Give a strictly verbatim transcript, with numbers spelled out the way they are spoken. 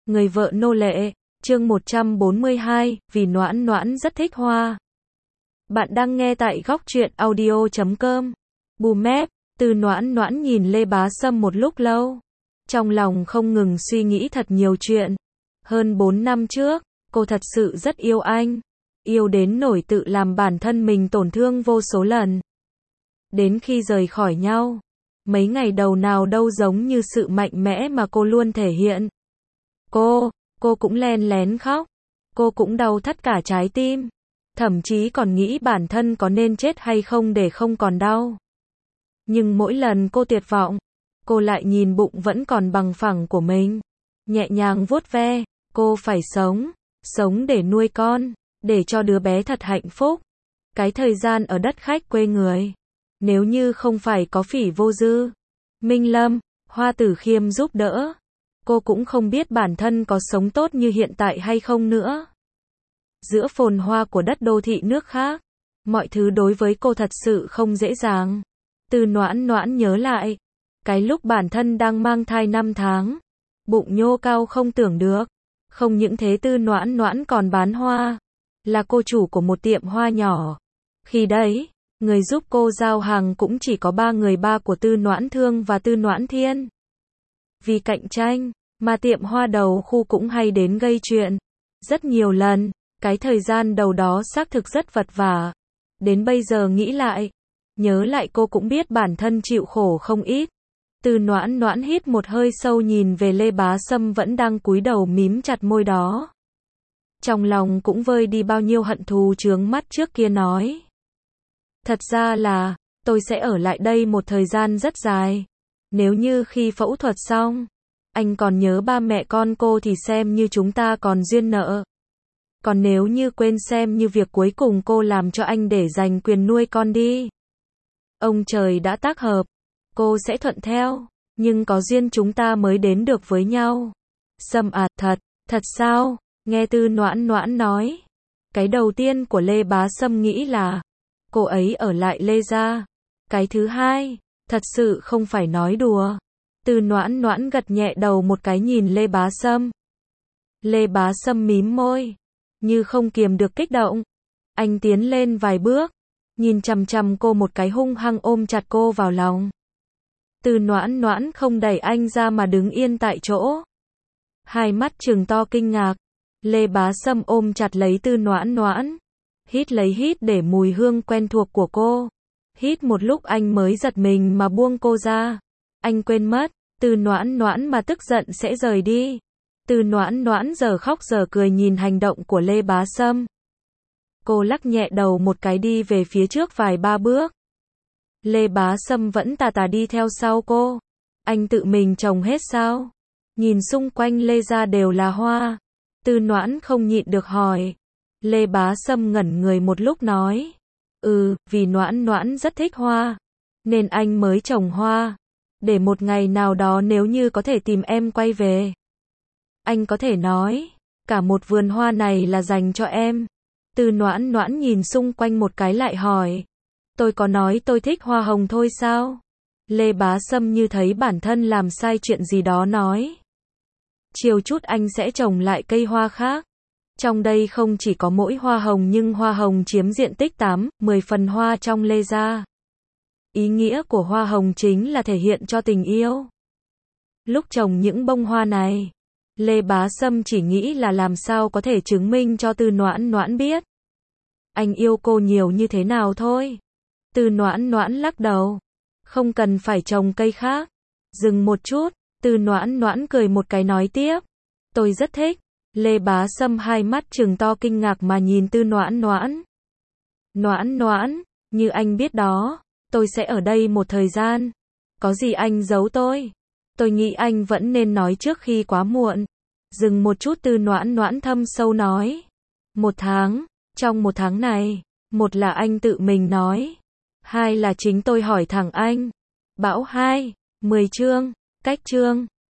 Người vợ nô lệ, chương một trăm bốn mươi hai, vì Noãn Noãn rất thích hoa. Bạn đang nghe tại góc truyện audio chấm com. Bùm mép, Từ Noãn Noãn nhìn Lê Bá Sâm một lúc lâu. Trong lòng không ngừng suy nghĩ thật nhiều chuyện. Hơn bốn năm trước, cô thật sự rất yêu anh. Yêu đến nỗi tự làm bản thân mình tổn thương vô số lần. Đến khi rời khỏi nhau, mấy ngày đầu nào đâu giống như sự mạnh mẽ mà cô luôn thể hiện. Cô, cô cũng len lén khóc. Cô cũng đau thắt cả trái tim. Thậm chí còn nghĩ bản thân có nên chết hay không để không còn đau. Nhưng mỗi lần cô tuyệt vọng, cô lại nhìn bụng vẫn còn bằng phẳng của mình. Nhẹ nhàng vuốt ve, cô phải sống. Sống để nuôi con, để cho đứa bé thật hạnh phúc. Cái thời gian ở đất khách quê người. Nếu như không phải có Phỉ Vô Dư, Minh Lâm, Hoa Tử Khiêm giúp đỡ, cô cũng không biết bản thân có sống tốt như hiện tại hay không nữa. Giữa phồn hoa của đất đô thị nước khác, mọi thứ đối với cô thật sự không dễ dàng. Từ Noãn Noãn nhớ lại, cái lúc bản thân đang mang thai năm tháng, bụng nhô cao không tưởng được. Không những thế, Từ Noãn Noãn còn bán hoa, là cô chủ của một tiệm hoa nhỏ. Khi đấy, người giúp cô giao hàng cũng chỉ có ba người, ba của Tư Noãn Thương và Tư Noãn Thiên. Vì cạnh tranh, mà tiệm hoa đầu khu cũng hay đến gây chuyện. Rất nhiều lần, cái thời gian đầu đó xác thực rất vật vả. Đến bây giờ nghĩ lại, nhớ lại cô cũng biết bản thân chịu khổ không ít. Từ Noãn Noãn hít một hơi sâu nhìn về Lê Bá Sâm vẫn đang cúi đầu mím chặt môi đó. Trong lòng cũng vơi đi bao nhiêu hận thù chướng mắt trước kia, nói. Thật ra là, tôi sẽ ở lại đây một thời gian rất dài. Nếu như khi phẫu thuật xong, anh còn nhớ ba mẹ con cô thì xem như chúng ta còn duyên nợ. Còn nếu như quên, xem như việc cuối cùng cô làm cho anh để giành quyền nuôi con đi. Ông trời đã tác hợp, cô sẽ thuận theo, nhưng có duyên chúng ta mới đến được với nhau. Sâm à, thật, thật sao? Nghe Từ Noãn Noãn nói, cái đầu tiên của Lê Bá Sâm nghĩ là cô ấy ở lại Lê gia. Cái thứ hai, thật sự không phải nói đùa. Từ Noãn Noãn gật nhẹ đầu một cái nhìn Lê Bá Sâm. Lê Bá Sâm mím môi, như không kiềm được kích động. Anh tiến lên vài bước, nhìn chằm chằm cô một cái, hung hăng ôm chặt cô vào lòng. Từ Noãn Noãn không đẩy anh ra mà đứng yên tại chỗ. Hai mắt trừng to kinh ngạc. Lê Bá Sâm ôm chặt lấy Từ Noãn Noãn. Hít lấy hít để mùi hương quen thuộc của cô. Hít một lúc anh mới giật mình mà buông cô ra. Anh quên mất, Từ Noãn Noãn mà tức giận sẽ rời đi. Từ Noãn Noãn giờ khóc giờ cười nhìn hành động của Lê Bá Sâm. Cô lắc nhẹ đầu một cái đi về phía trước vài ba bước. Lê Bá Sâm vẫn tà tà đi theo sau cô. Anh tự mình trồng hết sao? Nhìn xung quanh Lê gia đều là hoa. Từ Noãn không nhịn được hỏi. Lê Bá Sâm ngẩn người một lúc nói. Ừ, vì Noãn Noãn rất thích hoa, nên anh mới trồng hoa. Để một ngày nào đó nếu như có thể tìm em quay về, anh có thể nói, cả một vườn hoa này là dành cho em. Từ Noãn Noãn nhìn xung quanh một cái lại hỏi. Tôi có nói tôi thích hoa hồng thôi sao? Lê Bá Sâm như thấy bản thân làm sai chuyện gì đó nói. Chiều chút anh sẽ trồng lại cây hoa khác. Trong đây không chỉ có mỗi hoa hồng, nhưng hoa hồng chiếm diện tích tám, mười phần hoa trong Lê gia. Ý nghĩa của hoa hồng chính là thể hiện cho tình yêu. Lúc trồng những bông hoa này, Lê Bá Sâm chỉ nghĩ là làm sao có thể chứng minh cho Từ Noãn Noãn biết anh yêu cô nhiều như thế nào thôi. Từ Noãn Noãn lắc đầu. Không cần phải trồng cây khác. Dừng một chút, Từ Noãn Noãn cười một cái nói tiếp. Tôi rất thích. Lê Bá Sâm hai mắt trừng to kinh ngạc mà nhìn Từ Noãn Noãn. Noãn Noãn, như anh biết đó, tôi sẽ ở đây một thời gian. Có gì anh giấu tôi? Tôi nghĩ anh vẫn nên nói trước khi quá muộn. Dừng một chút, Từ Noãn Noãn thâm sâu nói. Một tháng, trong một tháng này, một là anh tự mình nói, hai là chính tôi hỏi thẳng anh. Bão hai, mười chương, cách chương.